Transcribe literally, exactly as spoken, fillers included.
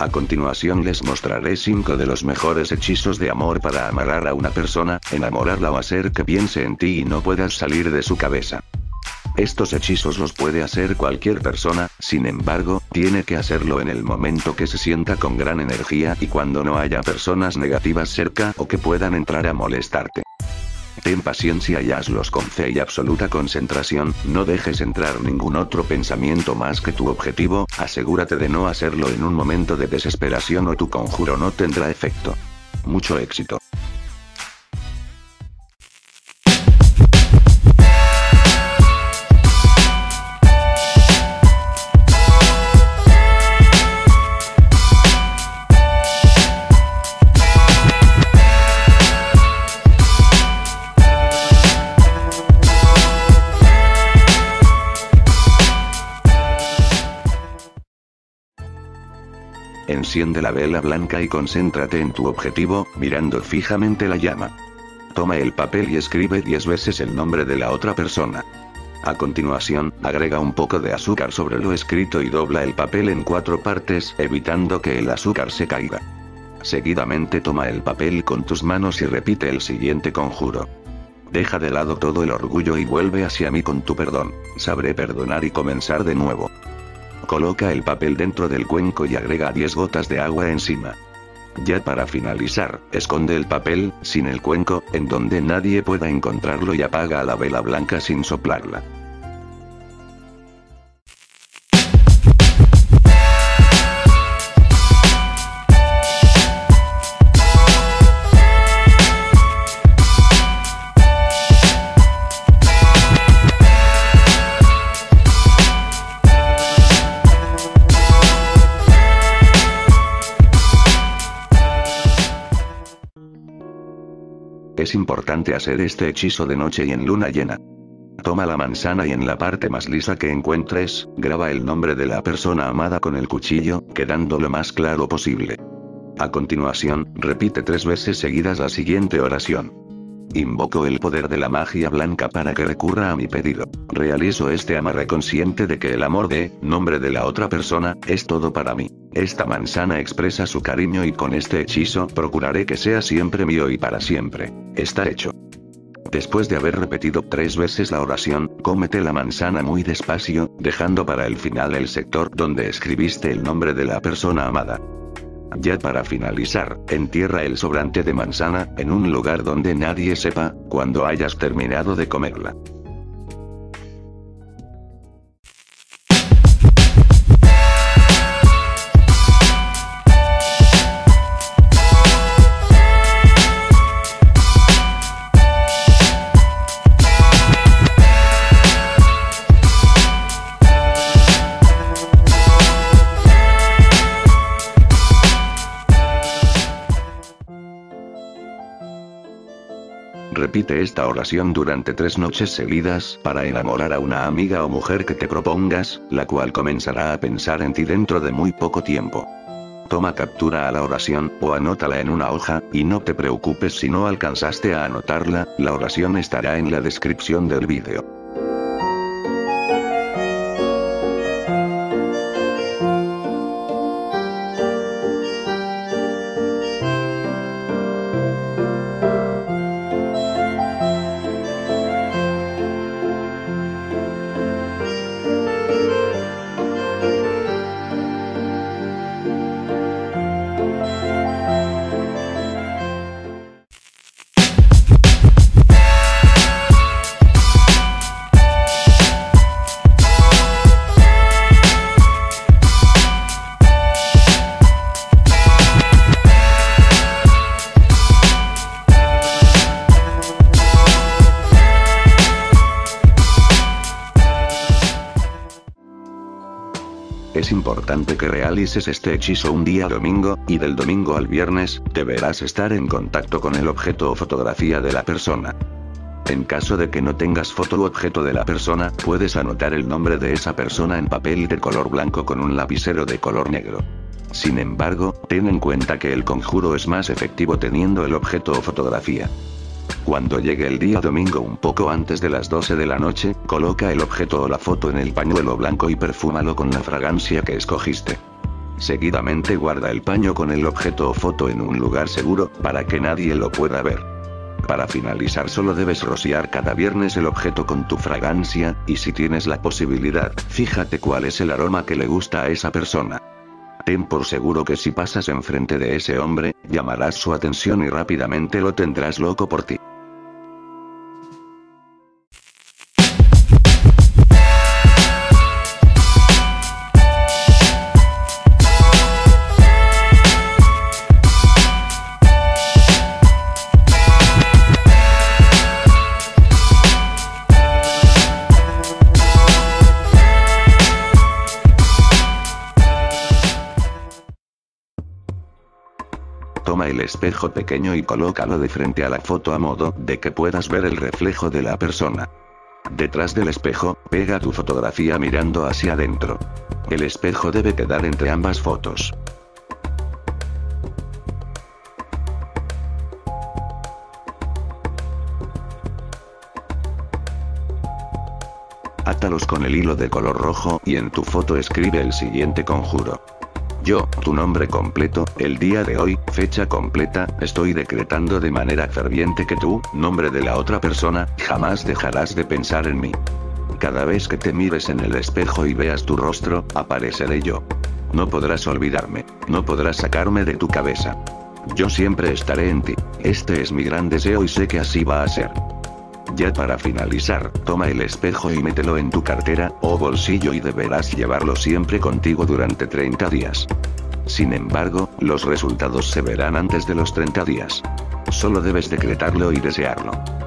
A continuación les mostraré cinco de los mejores hechizos de amor para amarrar a una persona, enamorarla o hacer que piense en ti y no puedas salir de su cabeza. Estos hechizos los puede hacer cualquier persona, sin embargo, tiene que hacerlo en el momento que se sienta con gran energía y cuando no haya personas negativas cerca o que puedan entrar a molestarte. Ten paciencia y hazlos con fe y absoluta concentración, no dejes entrar ningún otro pensamiento más que tu objetivo, asegúrate de no hacerlo en un momento de desesperación o tu conjuro no tendrá efecto. Mucho éxito. Enciende la vela blanca y concéntrate en tu objetivo, mirando fijamente la llama. Toma el papel y escribe diez veces el nombre de la otra persona. A continuación, agrega un poco de azúcar sobre lo escrito y dobla el papel en cuatro partes, evitando que el azúcar se caiga. Seguidamente toma el papel con tus manos y repite el siguiente conjuro. Deja de lado todo el orgullo y vuelve hacia mí con tu perdón. Sabré perdonar y comenzar de nuevo. Coloca el papel dentro del cuenco y agrega diez gotas de agua encima. Ya para finalizar, esconde el papel, sin el cuenco, en donde nadie pueda encontrarlo y apaga la vela blanca sin soplarla. Es importante hacer este hechizo de noche y en luna llena. Toma la manzana y en la parte más lisa que encuentres, graba el nombre de la persona amada con el cuchillo, quedando lo más claro posible. A continuación, repite tres veces seguidas la siguiente oración. Invoco el poder de la magia blanca para que recurra a mi pedido. Realizo este amarre consciente de que el amor de, nombre de la otra persona, es todo para mí. Esta manzana expresa su cariño y con este hechizo procuraré que sea siempre mío y para siempre. Está hecho. Después de haber repetido tres veces la oración, cómete la manzana muy despacio, dejando para el final el sector donde escribiste el nombre de la persona amada. Ya para finalizar, entierra el sobrante de manzana, en un lugar donde nadie sepa, cuando hayas terminado de comerla. Repite esta oración durante tres noches seguidas para enamorar a una amiga o mujer que te propongas, la cual comenzará a pensar en ti dentro de muy poco tiempo. Toma captura a la oración, o anótala en una hoja, y no te preocupes si no alcanzaste a anotarla, la oración estará en la descripción del vídeo. Es importante que realices este hechizo un día domingo, y del domingo al viernes, deberás estar en contacto con el objeto o fotografía de la persona. En caso de que no tengas foto u objeto de la persona, puedes anotar el nombre de esa persona en papel de color blanco con un lapicero de color negro. Sin embargo, ten en cuenta que el conjuro es más efectivo teniendo el objeto o fotografía. Cuando llegue el día domingo un poco antes de las doce de la noche, coloca el objeto o la foto en el pañuelo blanco y perfúmalo con la fragancia que escogiste. Seguidamente guarda el paño con el objeto o foto en un lugar seguro, para que nadie lo pueda ver. Para finalizar solo debes rociar cada viernes el objeto con tu fragancia, y si tienes la posibilidad, fíjate cuál es el aroma que le gusta a esa persona. Ten por seguro que si pasas enfrente de ese hombre, llamarás su atención y rápidamente lo tendrás loco por ti. Toma el espejo pequeño y colócalo de frente a la foto a modo de que puedas ver el reflejo de la persona. Detrás del espejo, pega tu fotografía mirando hacia adentro. El espejo debe quedar entre ambas fotos. Átalos con el hilo de color rojo y en tu foto escribe el siguiente conjuro. Yo, tu nombre completo, el día de hoy, fecha completa, estoy decretando de manera ferviente que tú, nombre de la otra persona, jamás dejarás de pensar en mí. Cada vez que te mires en el espejo y veas tu rostro, apareceré yo. No podrás olvidarme, no podrás sacarme de tu cabeza. Yo siempre estaré en ti. Este es mi gran deseo y sé que así va a ser. Ya para finalizar, toma el espejo y mételo en tu cartera o bolsillo y deberás llevarlo siempre contigo durante treinta días. Sin embargo, los resultados se verán antes de los treinta días. Solo debes decretarlo y desearlo.